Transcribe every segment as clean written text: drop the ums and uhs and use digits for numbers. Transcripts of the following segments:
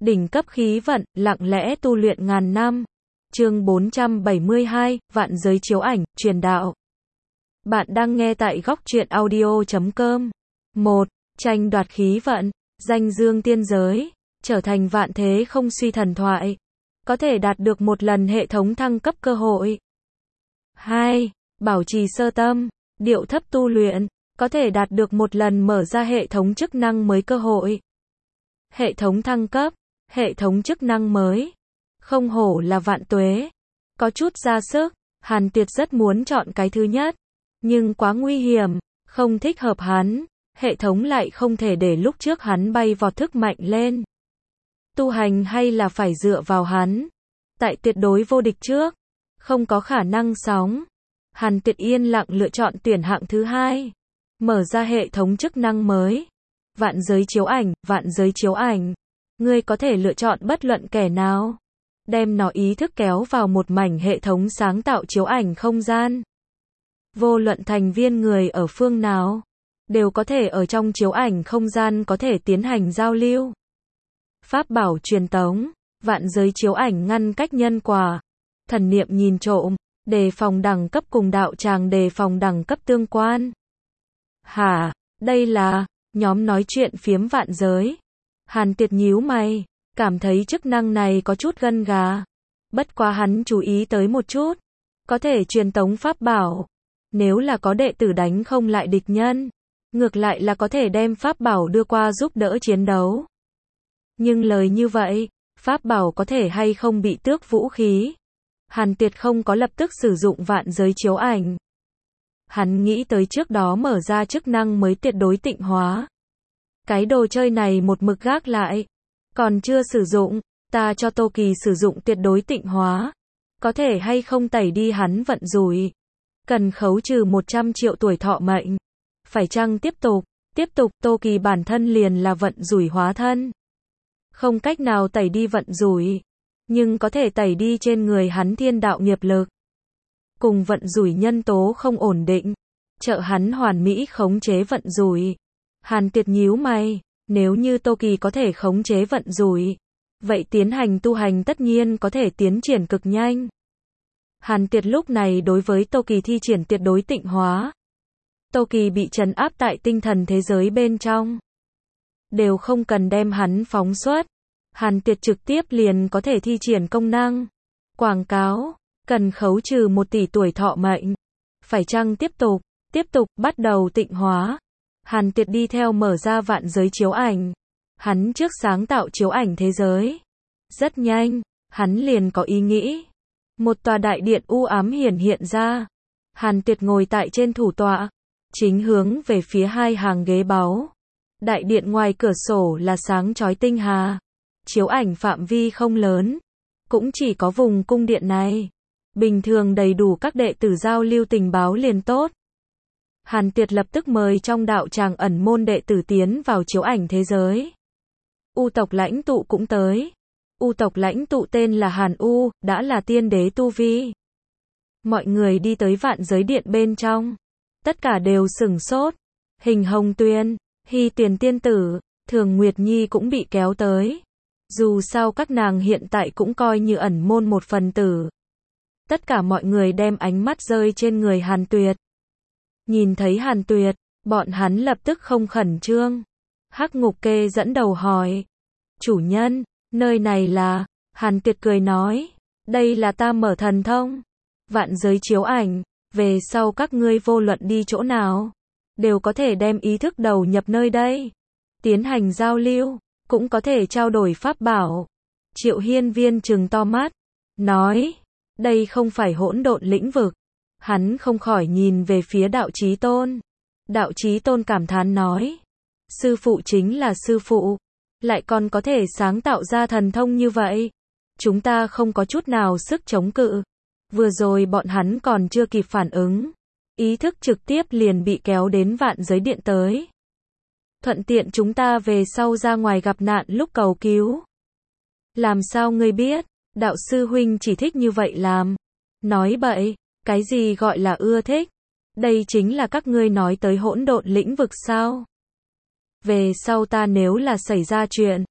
Đỉnh cấp khí vận, lặng lẽ tu luyện ngàn năm. Chương 472, Vạn giới chiếu ảnh, truyền đạo. Bạn đang nghe tại góc truyện audio.com. 1. Tranh đoạt khí vận, danh dương tiên giới, trở thành vạn thế không suy thần thoại. Có thể đạt được một lần hệ thống thăng cấp cơ hội. 2. Bảo trì sơ tâm, điệu thấp tu luyện, có thể đạt được một lần mở ra hệ thống chức năng mới cơ hội. Hệ thống thăng cấp, hệ thống chức năng mới. Không hổ là vạn tuế. Có chút ra sức, Hàn Tuyệt rất muốn chọn cái thứ nhất. Nhưng quá nguy hiểm, không thích hợp hắn. Hệ thống lại không thể để lúc trước hắn bay vọt thức mạnh lên. Tu hành hay là phải dựa vào hắn. Tại tuyệt đối vô địch trước, không có khả năng sóng. Hàn Tuyệt yên lặng lựa chọn tuyển hạng thứ hai. Mở ra hệ thống chức năng mới. Vạn giới chiếu ảnh, vạn giới chiếu ảnh. Ngươi có thể lựa chọn bất luận kẻ nào. Đem nó ý thức kéo vào một mảnh hệ thống sáng tạo chiếu ảnh không gian. Vô luận thành viên người ở phương nào, đều có thể ở trong chiếu ảnh không gian có thể tiến hành giao lưu. Pháp bảo truyền tống, vạn giới chiếu ảnh ngăn cách nhân quả. Thần niệm nhìn trộm, đề phòng đẳng cấp cùng đạo tràng đề phòng đẳng cấp tương quan. Hả, đây là, nhóm nói chuyện phiếm vạn giới. Hàn Tuyệt nhíu mày, cảm thấy chức năng này có chút gân gà. Bất quá hắn chú ý tới một chút. Có thể truyền tống pháp bảo. Nếu là có đệ tử đánh không lại địch nhân, ngược lại là có thể đem pháp bảo đưa qua giúp đỡ chiến đấu. Nhưng lời như vậy, pháp bảo có thể hay không bị tước vũ khí. Hàn Tuyệt không có lập tức sử dụng vạn giới chiếu ảnh. Hắn nghĩ tới trước đó mở ra chức năng mới tuyệt đối tịnh hóa. Cái đồ chơi này một mực gác lại. Còn chưa sử dụng, ta cho Tô Kỳ sử dụng tuyệt đối tịnh hóa. Có thể hay không tẩy đi hắn vận rủi. Cần khấu trừ 100 triệu tuổi thọ mệnh. Phải chăng tiếp tục, Tô Kỳ bản thân liền là vận rủi hóa thân. Không cách nào tẩy đi vận rủi. Nhưng có thể tẩy đi trên người hắn thiên đạo nghiệp lực. Cùng vận rủi nhân tố không ổn định. Trợ hắn hoàn mỹ khống chế vận rủi. Hàn Tuyệt nhíu mày, nếu như Tô Kỳ có thể khống chế vận rủi, vậy tiến hành tu hành tất nhiên có thể tiến triển cực nhanh. Hàn Tuyệt lúc này đối với Tô Kỳ thi triển tuyệt đối tịnh hóa. Tô Kỳ bị trấn áp tại tinh thần thế giới bên trong. Đều không cần đem hắn phóng xuất. Hàn Tuyệt trực tiếp liền có thể thi triển công năng. Quảng cáo, cần khấu trừ 1 tỷ tuổi thọ mệnh. Phải chăng tiếp tục, bắt đầu tịnh hóa. Hàn Tuyệt đi theo mở ra vạn giới chiếu ảnh. Hắn trước sáng tạo chiếu ảnh thế giới. Rất nhanh, hắn liền có ý nghĩ. Một tòa đại điện u ám hiện ra. Hàn Tuyệt ngồi tại trên thủ tọa, chính hướng về phía 2 hàng ghế báu. Đại điện ngoài cửa sổ là sáng chói tinh hà. Chiếu ảnh phạm vi không lớn, cũng chỉ có vùng cung điện này. Bình thường đầy đủ các đệ tử giao lưu tình báo liền tốt. Hàn Tuyệt lập tức mời trong đạo tràng ẩn môn đệ tử tiến vào chiếu ảnh thế giới. U tộc lãnh tụ cũng tới. U tộc lãnh tụ tên là Hàn U, đã là tiên đế tu vi. Mọi người đi tới vạn giới điện bên trong. Tất cả đều sửng sốt. Hình Hồng Tuyên, Hy Tuyền tiên tử, Thường Nguyệt Nhi cũng bị kéo tới. Dù sao các nàng hiện tại cũng coi như ẩn môn một phần tử. Tất cả mọi người đem ánh mắt rơi trên người Hàn Tuyệt. Nhìn thấy Hàn Tuyệt, bọn hắn lập tức không khẩn trương. Hắc Ngục Kê dẫn đầu hỏi. Chủ nhân, nơi này là... Hàn Tuyệt cười nói. Đây là ta mở thần thông. Vạn giới chiếu ảnh. Về sau các ngươi vô luận đi chỗ nào, đều có thể đem ý thức đầu nhập nơi đây. Tiến hành giao lưu, cũng có thể trao đổi pháp bảo. Triệu Hiên Viên trừng to mắt. Nói. Đây không phải hỗn độn lĩnh vực. Hắn không khỏi nhìn về phía Đạo Chí Tôn. Đạo Chí Tôn cảm thán nói. Sư phụ chính là sư phụ. Lại còn có thể sáng tạo ra thần thông như vậy. Chúng ta không có chút nào sức chống cự. Vừa rồi bọn hắn còn chưa kịp phản ứng. Ý thức trực tiếp liền bị kéo đến vạn giới điện tới. Thuận tiện chúng ta về sau ra ngoài gặp nạn lúc cầu cứu. Làm sao ngươi biết? Đạo sư huynh chỉ thích như vậy làm. Nói bậy. Cái gì gọi là ưa thích? Đây chính là các ngươi nói tới hỗn độn lĩnh vực sao? Về sau ta nếu là xảy ra chuyện,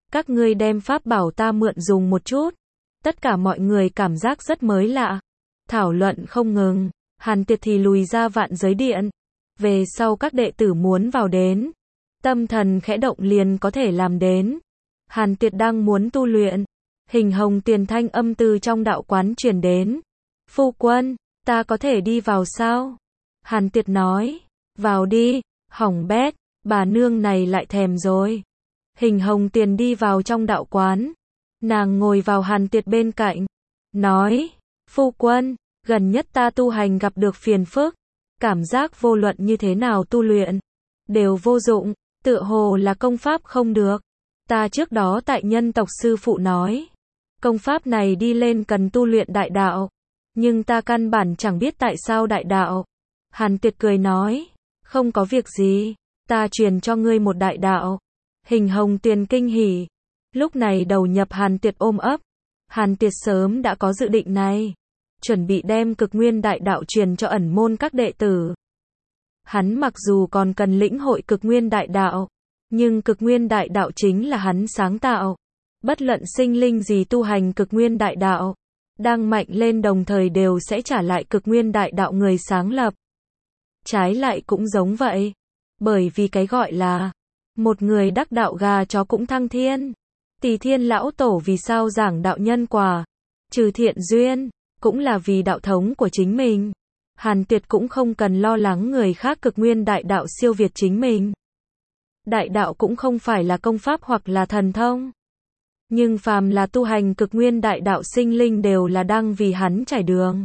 Các ngươi đem pháp bảo ta mượn dùng một chút. Tất cả mọi người cảm giác rất mới lạ. Thảo luận không ngừng. Hàn Tiệt thì lùi ra vạn giới điện. Về sau các đệ tử muốn vào đến. Tâm thần khẽ động liền có thể làm đến. Hàn Tiệt đang muốn tu luyện. Hình hồng tiền thanh âm từ trong đạo quán truyền đến. Phu quân, ta có thể đi vào sao? Hàn Tiệt nói. Vào đi, hỏng bét, bà nương này lại thèm rồi. Hình hồng tiền đi vào trong đạo quán. Nàng ngồi vào Hàn Tiệt bên cạnh. Nói, phu quân, gần nhất ta tu hành gặp được phiền phức. Cảm giác vô luận như thế nào tu luyện. Đều vô dụng, tựa hồ là công pháp không được. Ta trước đó tại nhân tộc sư phụ nói. Công pháp này đi lên cần tu luyện đại đạo. Nhưng ta căn bản chẳng biết tại sao đại đạo. Hàn Tiệt cười nói. Không có việc gì, ta truyền cho ngươi một đại đạo. Hình hồng tiền kinh hỉ. Lúc này đầu nhập Hàn Tiệt ôm ấp. Hàn Tiệt sớm đã có dự định này. Chuẩn bị đem cực nguyên đại đạo truyền cho ẩn môn các đệ tử. Hắn mặc dù còn cần lĩnh hội cực nguyên đại đạo. Nhưng cực nguyên đại đạo chính là hắn sáng tạo. Bất luận sinh linh gì tu hành cực nguyên đại đạo. Đang mạnh lên đồng thời đều sẽ trả lại cực nguyên đại đạo người sáng lập. Trái lại cũng giống vậy. Bởi vì cái gọi là một người đắc đạo gà chó cũng thăng thiên. Tỳ Thiên lão tổ vì sao giảng đạo nhân quả, trừ thiện duyên, cũng là vì đạo thống của chính mình. Hàn Tiệt cũng không cần lo lắng người khác cực nguyên đại đạo siêu việt chính mình. Đại đạo cũng không phải là công pháp hoặc là thần thông. Nhưng phàm là tu hành cực nguyên đại đạo sinh linh đều là đang vì hắn trải đường.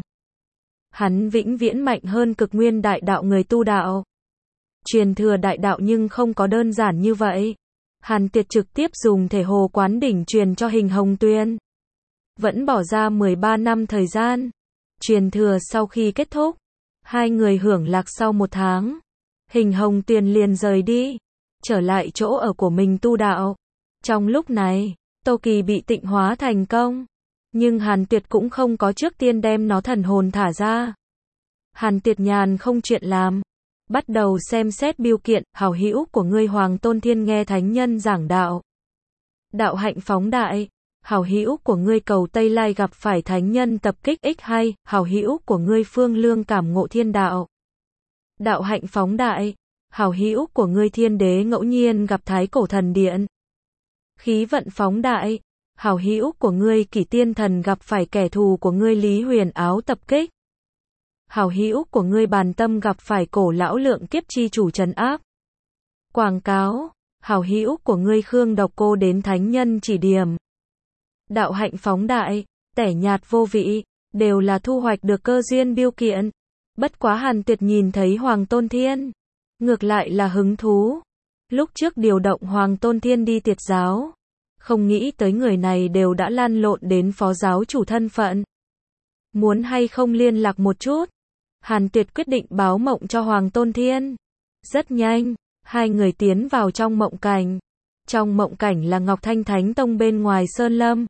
Hắn vĩnh viễn mạnh hơn cực nguyên đại đạo người tu đạo. Truyền thừa đại đạo nhưng không có đơn giản như vậy. Hàn Tiệt trực tiếp dùng thể hồ quán đỉnh truyền cho Hình Hồng Tuyên. Vẫn bỏ ra 13 năm thời gian. Truyền thừa sau khi kết thúc. Hai người hưởng lạc sau 1 tháng. Hình Hồng Tuyên liền rời đi. Trở lại chỗ ở của mình tu đạo. Trong lúc này, Tô Kỳ bị tịnh hóa thành công. Nhưng Hàn Tiệt cũng không có trước tiên đem nó thần hồn thả ra. Hàn Tiệt nhàn không chuyện làm. Bắt đầu xem xét biêu kiện, hảo hữu của ngươi Hoàng Tôn Thiên nghe thánh nhân giảng đạo. Đạo hạnh phóng đại. Hảo hữu của ngươi Cầu Tây Lai gặp phải thánh nhân tập kích X2, hảo hữu của ngươi Phương Lương cảm ngộ thiên đạo. Đạo hạnh phóng đại. Hảo hữu của ngươi Thiên Đế ngẫu nhiên gặp Thái Cổ Thần Điện. Khí vận phóng đại. Hảo hữu của ngươi Kỷ Tiên Thần gặp phải kẻ thù của ngươi Lý Huyền Áo tập kích. Hảo hữu của ngươi Bàn Tâm gặp phải Cổ Lão Lượng Kiếp chi chủ trấn áp. Quảng cáo. Hảo hữu của ngươi Khương Độc Cô đến thánh nhân chỉ điểm. Đạo hạnh phóng đại, tẻ nhạt vô vị, đều là thu hoạch được cơ duyên biêu kiện. Bất quá Hàn Tiệt nhìn thấy Hoàng Tôn Thiên, ngược lại là hứng thú. Lúc trước điều động Hoàng Tôn Thiên đi tiệt giáo, không nghĩ tới người này đều đã lăn lộn đến phó giáo chủ thân phận. Muốn hay không liên lạc một chút? Hàn Tiệt quyết định báo mộng cho Hoàng Tôn Thiên. Rất nhanh, hai người tiến vào trong mộng cảnh. Trong mộng cảnh là Ngọc Thanh Thánh Tông bên ngoài Sơn Lâm.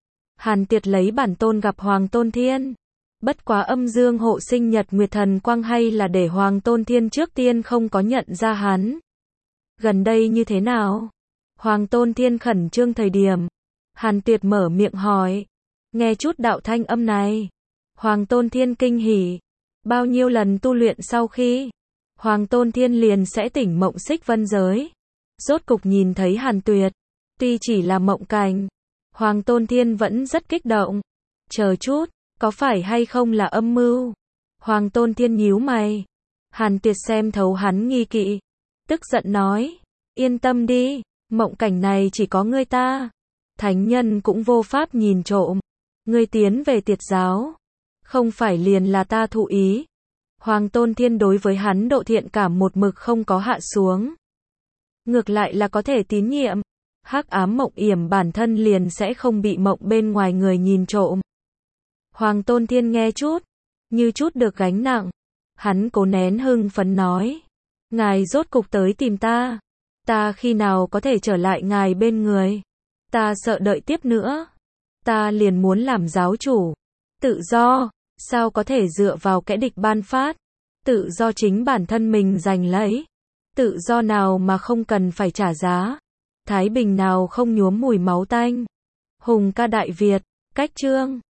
Hàn Tiệt lấy bản tôn gặp Hoàng Tôn Thiên. Bất quá âm dương hộ sinh nhật nguyệt thần quang hay là để Hoàng Tôn Thiên trước tiên không có nhận ra hắn. Gần đây như thế nào? Hoàng Tôn Thiên khẩn trương thời điểm. Hàn Tiệt mở miệng hỏi. Nghe chút đạo thanh âm này. Hoàng Tôn Thiên kinh hỉ. Bao nhiêu lần tu luyện sau khi Hoàng Tôn Thiên liền sẽ tỉnh mộng xích vân giới. Rốt cục nhìn thấy Hàn Tuyệt. Tuy chỉ là mộng cảnh, Hoàng Tôn Thiên vẫn rất kích động. Chờ chút, có phải hay không là âm mưu? Hoàng Tôn Thiên nhíu mày. Hàn Tuyệt xem thấu hắn nghi kỵ. Tức giận nói. Yên tâm đi, mộng cảnh này chỉ có ngươi ta. Thánh nhân cũng vô pháp nhìn trộm. Ngươi tiến về tiệt giáo. Không phải liền là ta thụ ý. Hoàng Tôn Thiên đối với hắn độ thiện cảm một mực không có hạ xuống. Ngược lại là có thể tín nhiệm. Hắc ám mộng yểm bản thân liền sẽ không bị mộng bên ngoài người nhìn trộm. Hoàng Tôn Thiên nghe chút, như chút được gánh nặng. Hắn cố nén hưng phấn nói. Ngài rốt cục tới tìm ta. Ta khi nào có thể trở lại ngài bên người? Ta sợ đợi tiếp nữa. Ta liền muốn làm giáo chủ. Tự do, sao có thể dựa vào kẻ địch ban phát? Tự do chính bản thân mình giành lấy. Tự do nào mà không cần phải trả giá? Thái Bình nào không nhuốm mùi máu tanh. Hùng ca Đại Việt, cách chương